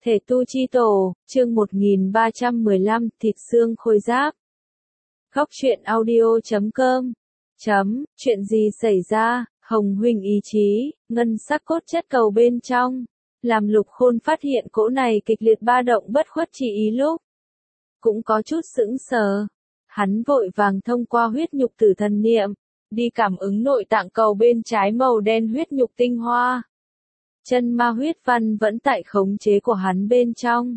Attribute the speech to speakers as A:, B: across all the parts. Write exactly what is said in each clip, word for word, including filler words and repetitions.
A: Thể tu chi tổ, chương một nghìn ba trăm mười lăm, thịt xương khôi giáp. Góc truyện audio chấm com. Chấm, chuyện gì xảy ra, Hồng huynh ý chí, ngân sắc cốt chất cầu bên trong. Làm Lục Khôn phát hiện cỗ này kịch liệt ba động bất khuất chi ý lúc. Cũng có chút sững sờ. Hắn vội vàng thông qua huyết nhục tử thần niệm, đi cảm ứng nội tạng cầu bên trái màu đen huyết nhục tinh hoa. Chân ma huyết văn vẫn tại khống chế của hắn bên trong.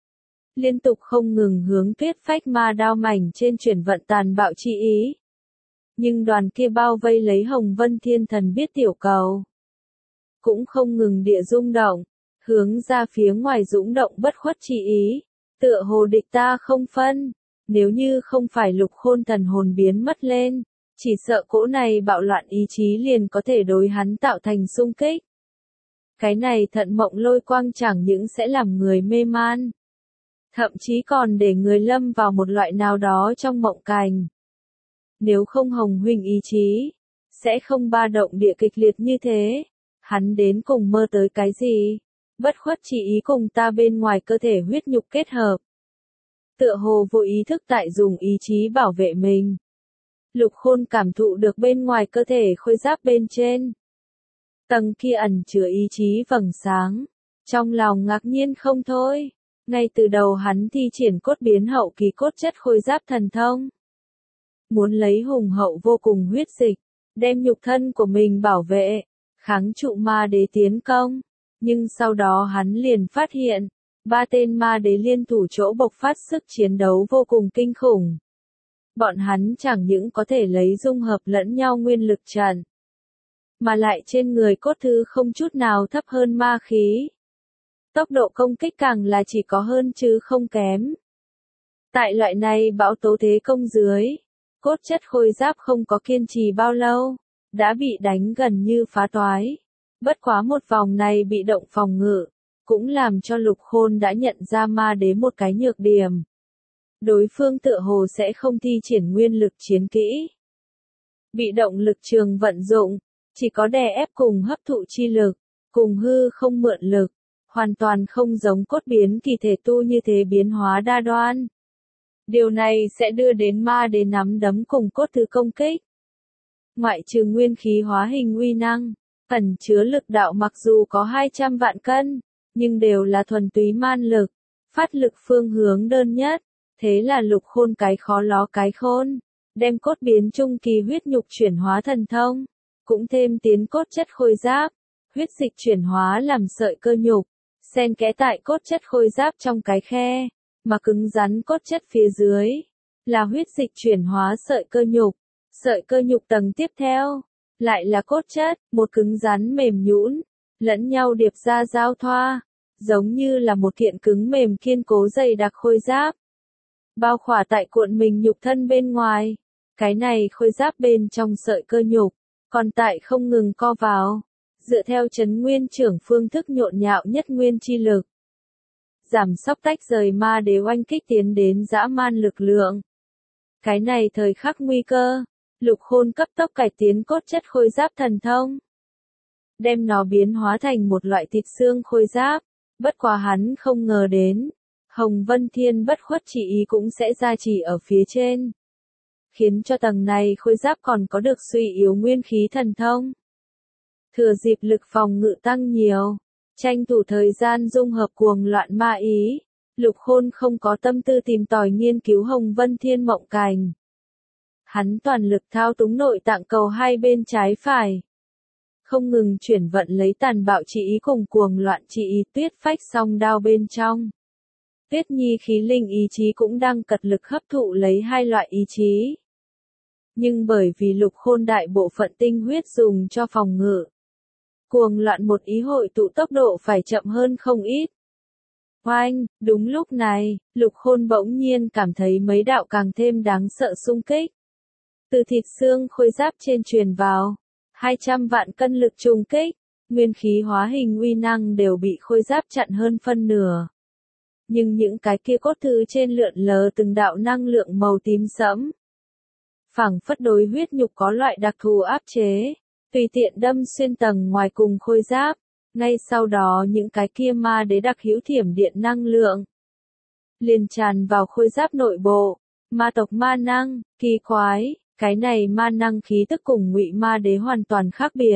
A: Liên tục không ngừng hướng tuyết phách ma đao mảnh trên chuyển vận tàn bạo chi ý. Nhưng đoàn kia bao vây lấy Hồng Vân Thiên Thần biết tiểu cầu. Cũng không ngừng địa rung động, hướng ra phía ngoài dũng động bất khuất chi ý. Tựa hồ địch ta không phân, nếu như không phải Lục Khôn thần hồn biến mất lên, chỉ sợ cỗ này bạo loạn ý chí liền có thể đối hắn tạo thành xung kích. Cái này thận mộng lôi quang chẳng những sẽ làm người mê man, thậm chí còn để người lâm vào một loại nào đó trong mộng cảnh. Nếu không Hồng huynh ý chí, sẽ không ba động địa kịch liệt như thế. Hắn đến cùng mơ tới cái gì? Bất khuất chỉ ý cùng ta bên ngoài cơ thể huyết nhục kết hợp. Tựa hồ vô ý thức tại dùng ý chí bảo vệ mình. Lục Khôn cảm thụ được bên ngoài cơ thể khôi giáp bên trên. Tầng kia ẩn chứa ý chí vầng sáng. Trong lòng ngạc nhiên không thôi. Ngay từ đầu hắn thi triển cốt biến hậu kỳ cốt chất khôi giáp thần thông. Muốn lấy hùng hậu vô cùng huyết dịch, đem nhục thân của mình bảo vệ, kháng trụ ma đế tiến công. Nhưng sau đó hắn liền phát hiện, ba tên ma đế liên thủ chỗ bộc phát sức chiến đấu vô cùng kinh khủng. Bọn hắn chẳng những có thể lấy dung hợp lẫn nhau nguyên lực trận, mà lại trên người cốt thứ không chút nào thấp hơn ma khí. Tốc độ công kích càng là chỉ có hơn chứ không kém. Tại loại này bão tố thế công dưới, cốt chất khôi giáp không có kiên trì bao lâu, đã bị đánh gần như phá toái. Bất quá một vòng này bị động phòng ngự, cũng làm cho Lục Khôn đã nhận ra ma đế một cái nhược điểm. Đối phương tựa hồ sẽ không thi triển nguyên lực chiến kỹ. Bị động lực trường vận dụng, chỉ có đè ép cùng hấp thụ chi lực, cùng hư không mượn lực, hoàn toàn không giống cốt biến kỳ thể tu như thế biến hóa đa đoan. Điều này sẽ đưa đến ma đế nắm đấm cùng cốt thứ công kích. Ngoại trừ nguyên khí hóa hình uy năng, ẩn chứa lực đạo mặc dù có hai trăm vạn cân, nhưng đều là thuần túy man lực, phát lực phương hướng đơn nhất. Thế là Lục Khôn cái khó ló cái khôn, đem cốt biến trung kỳ huyết nhục chuyển hóa thần thông, cũng thêm tiến cốt chất khôi giáp, huyết dịch chuyển hóa làm sợi cơ nhục, xen kẽ tại cốt chất khôi giáp trong cái khe, mà cứng rắn cốt chất phía dưới, là huyết dịch chuyển hóa sợi cơ nhục, sợi cơ nhục tầng tiếp theo, lại là cốt chất, một cứng rắn mềm nhũn, lẫn nhau điệp ra giao thoa, giống như là một kiện cứng mềm kiên cố dày đặc khôi giáp. Bao khỏa tại cuộn mình nhục thân bên ngoài, cái này khôi giáp bên trong sợi cơ nhục, còn tại không ngừng co vào, dựa theo chấn nguyên trưởng phương thức nhộn nhạo nhất nguyên chi lực. Giảm sóc tách rời ma đế oanh kích tiến đến dã man lực lượng. Cái này thời khắc nguy cơ, Lục Khôn cấp tốc cải tiến cốt chất khôi giáp thần thông. Đem nó biến hóa thành một loại thịt xương khôi giáp, bất quá hắn không ngờ đến. Hồng Vân Thiên bất khuất chỉ ý cũng sẽ gia trì ở phía trên. Khiến cho tầng này khôi giáp còn có được suy yếu nguyên khí thần thông. Thừa dịp lực phòng ngự tăng nhiều, tranh thủ thời gian dung hợp cuồng loạn ma ý, Lục Khôn không có tâm tư tìm tòi nghiên cứu Hồng Vân Thiên mộng cảnh. Hắn toàn lực thao túng nội tạng cầu hai bên trái phải. Không ngừng chuyển vận lấy tàn bạo chỉ ý cùng cuồng loạn chỉ ý tuyết phách song đao bên trong. Tuyết nhi khí linh ý chí cũng đang cật lực hấp thụ lấy hai loại ý chí. Nhưng bởi vì Lục Khôn đại bộ phận tinh huyết dùng cho phòng ngự, cuồng loạn một ý hội tụ tốc độ phải chậm hơn không ít. Oanh, đúng lúc này, Lục Khôn bỗng nhiên cảm thấy mấy đạo càng thêm đáng sợ xung kích. Từ thịt xương khôi giáp trên truyền vào, hai trăm vạn cân lực trùng kích, nguyên khí hóa hình uy năng đều bị khôi giáp chặn hơn phân nửa. Nhưng những cái kia cốt thứ trên lượn lờ từng đạo năng lượng màu tím sẫm. Phảng phất đối huyết nhục có loại đặc thù áp chế, tùy tiện đâm xuyên tầng ngoài cùng khôi giáp, Ngay sau đó những cái kia ma đế đặc hữu thiểm điện năng lượng liền tràn vào khôi giáp nội bộ. Ma tộc ma năng, kỳ quái, cái này ma năng khí tức cùng ngụy ma đế hoàn toàn khác biệt.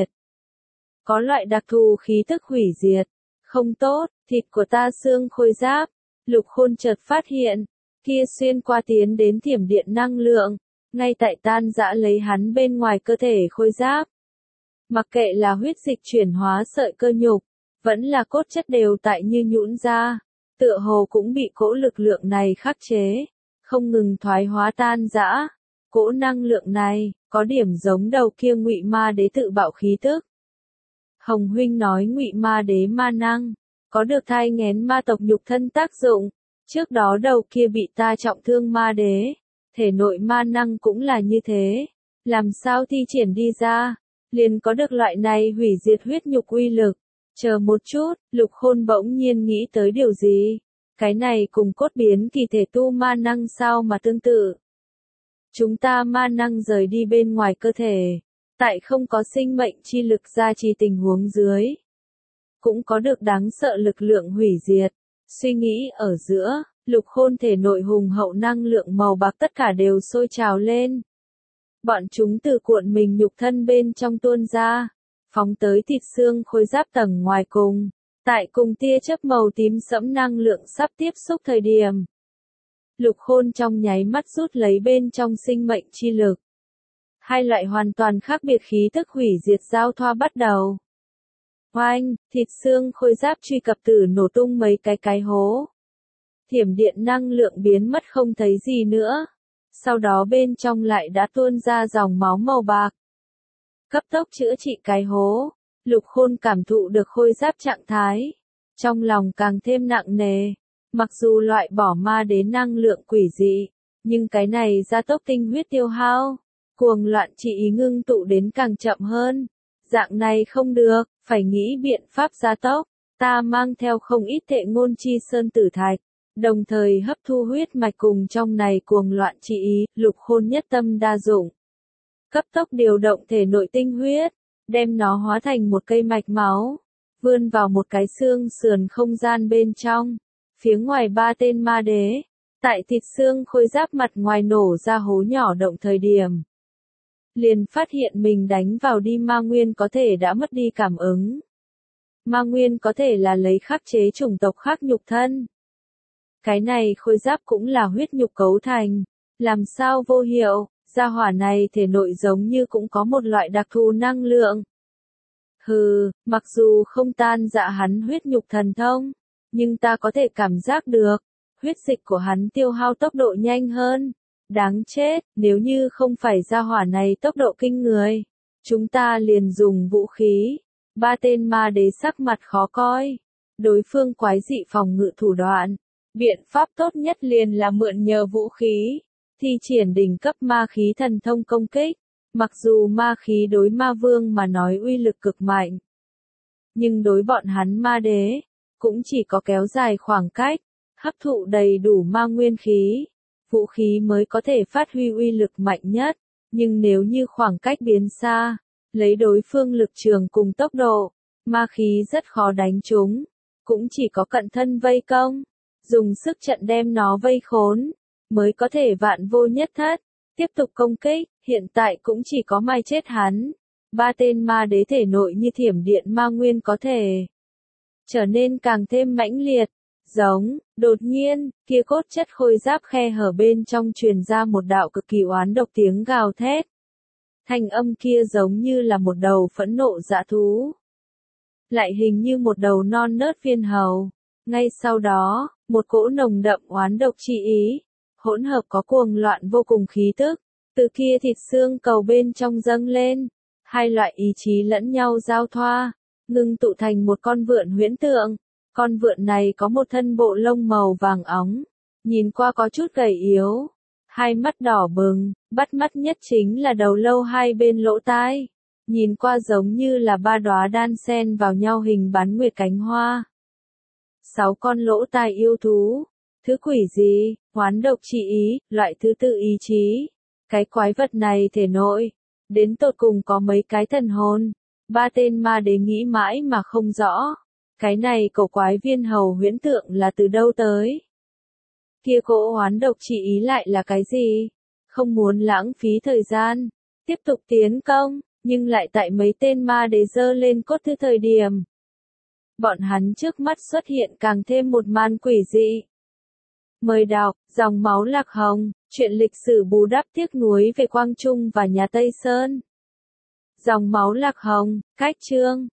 A: Có loại đặc thù khí tức hủy diệt. Không tốt, thịt của ta xương khôi giáp. Lục Khôn chợt phát hiện, kia xuyên qua tiến đến thiểm điện năng lượng, ngay tại tan rã lấy hắn bên ngoài cơ thể khôi giáp. Mặc kệ là huyết dịch chuyển hóa sợi cơ nhục, vẫn là cốt chất đều tại như nhũn ra, tựa hồ cũng bị cỗ lực lượng này khắc chế, không ngừng thoái hóa tan rã. Cỗ năng lượng này, có điểm giống đầu kia ngụy ma đế tự bạo khí tức. Hồng huynh nói ngụy ma đế ma năng, có được thai nghén ma tộc nhục thân tác dụng, trước đó đầu kia bị ta trọng thương ma đế, thể nội ma năng cũng là như thế, làm sao thi triển đi ra, liền có được loại này hủy diệt huyết nhục uy lực. Chờ một chút, Lục Khôn bỗng nhiên nghĩ tới điều gì, cái này cùng cốt biến kỳ thể tu ma năng sao mà tương tự. Chúng ta ma năng rời đi bên ngoài cơ thể, tại không có sinh mệnh chi lực gia trì tình huống dưới, cũng có được đáng sợ lực lượng hủy diệt. Suy nghĩ ở giữa, Lục Khôn thể nội hùng hậu năng lượng màu bạc tất cả đều sôi trào lên. Bọn chúng từ cuộn mình nhục thân bên trong tuôn ra, phóng tới thịt xương khôi giáp tầng ngoài cùng, tại cùng tia chớp màu tím sẫm năng lượng sắp tiếp xúc thời điểm. Lục Khôn trong nháy mắt rút lấy bên trong sinh mệnh chi lực. Hai loại hoàn toàn khác biệt khí tức hủy diệt giao thoa bắt đầu. Oanh, thịt xương khôi giáp truy cập tử nổ tung mấy cái cái hố. Thiểm điện năng lượng biến mất không thấy gì nữa. Sau đó bên trong lại đã tuôn ra dòng máu màu bạc. Cấp tốc chữa trị cái hố, Lục Khôn cảm thụ được khôi giáp trạng thái. Trong lòng càng thêm nặng nề. Mặc dù loại bỏ ma đến năng lượng quỷ dị, nhưng cái này gia tốc tinh huyết tiêu hao, cuồng loạn trị ý ngưng tụ đến càng chậm hơn. Dạng này không được, phải nghĩ biện pháp gia tốc. Ta mang theo không ít thệ ngôn chi sơn tử thạch, đồng thời hấp thu huyết mạch cùng trong này cuồng loạn trị ý. Lục Khôn nhất tâm đa dụng, cấp tốc điều động thể nội tinh huyết, đem nó hóa thành một cây mạch máu, vươn vào một cái xương sườn không gian bên trong. Phía ngoài ba tên ma đế, tại thịt xương khôi giáp mặt ngoài nổ ra hố nhỏ động thời điểm, liền phát hiện mình đánh vào đi ma nguyên có thể đã mất đi cảm ứng. Ma nguyên có thể là lấy khắc chế chủng tộc khác nhục thân. Cái này khôi giáp cũng là huyết nhục cấu thành, làm sao vô hiệu, gia hỏa này thể nội giống như cũng có một loại đặc thù năng lượng. Hừ, mặc dù không tan dạ hắn huyết nhục thần thông, nhưng ta có thể cảm giác được, huyết dịch của hắn tiêu hao tốc độ nhanh hơn. Đáng chết, nếu như không phải gia hỏa này tốc độ kinh người, chúng ta liền dùng vũ khí. Ba tên ma đế sắc mặt khó coi. Đối phương quái dị phòng ngự thủ đoạn. Biện pháp tốt nhất liền là mượn nhờ vũ khí, thi triển đỉnh cấp ma khí thần thông công kích. Mặc dù ma khí đối ma vương mà nói uy lực cực mạnh, nhưng đối bọn hắn ma đế, cũng chỉ có kéo dài khoảng cách, hấp thụ đầy đủ ma nguyên khí, vũ khí mới có thể phát huy uy lực mạnh nhất. Nhưng nếu như khoảng cách biến xa, lấy đối phương lực trường cùng tốc độ, ma khí rất khó đánh trúng, cũng chỉ có cận thân vây công, dùng sức trận đem nó vây khốn, mới có thể vạn vô nhất thất. Tiếp tục công kích, hiện tại cũng chỉ có mai chết hắn. Ba tên ma đế thể nội như thiểm điện ma nguyên có thể trở nên càng thêm mãnh liệt. Giống, đột nhiên, kia cốt chất khôi giáp khe hở bên trong truyền ra một đạo cực kỳ oán độc tiếng gào thét. Thanh âm kia giống như là một đầu phẫn nộ dã thú, lại hình như một đầu non nớt viên hầu. Ngay sau đó, một cỗ nồng đậm oán độc chi ý, hỗn hợp có cuồng loạn vô cùng khí tức, từ kia thịt xương cầu bên trong dâng lên. Hai loại ý chí lẫn nhau giao thoa, ngưng tụ thành một con vượn huyễn tượng. Con vượn này có một thân bộ lông màu vàng óng, nhìn qua có chút gầy yếu, hai mắt đỏ bừng, bắt mắt nhất chính là đầu lâu hai bên lỗ tai, nhìn qua giống như là ba đóa đan xen vào nhau hình bán nguyệt cánh hoa. Sáu con lỗ tai yêu thú, thứ quỷ gì, oán độc chi ý, loại thứ tự ý chí. Cái quái vật này thể nội, đến tột cùng có mấy cái thần hồn, Ba tên ma đế nghĩ mãi mà không rõ. Cái này cổ quái viên hầu huyễn tượng là từ đâu tới? Kia cỗ oán độc chỉ ý lại là cái gì? Không muốn lãng phí thời gian, tiếp tục tiến công, nhưng lại tại mấy tên ma đế dơ lên cốt thư thời điểm. Bọn hắn trước mắt xuất hiện càng thêm một màn quỷ dị. Mời đọc, dòng máu lạc hồng, chuyện lịch sử bù đắp tiếc nuối về Quang Trung và nhà Tây Sơn. Dòng máu lạc hồng, cách chương.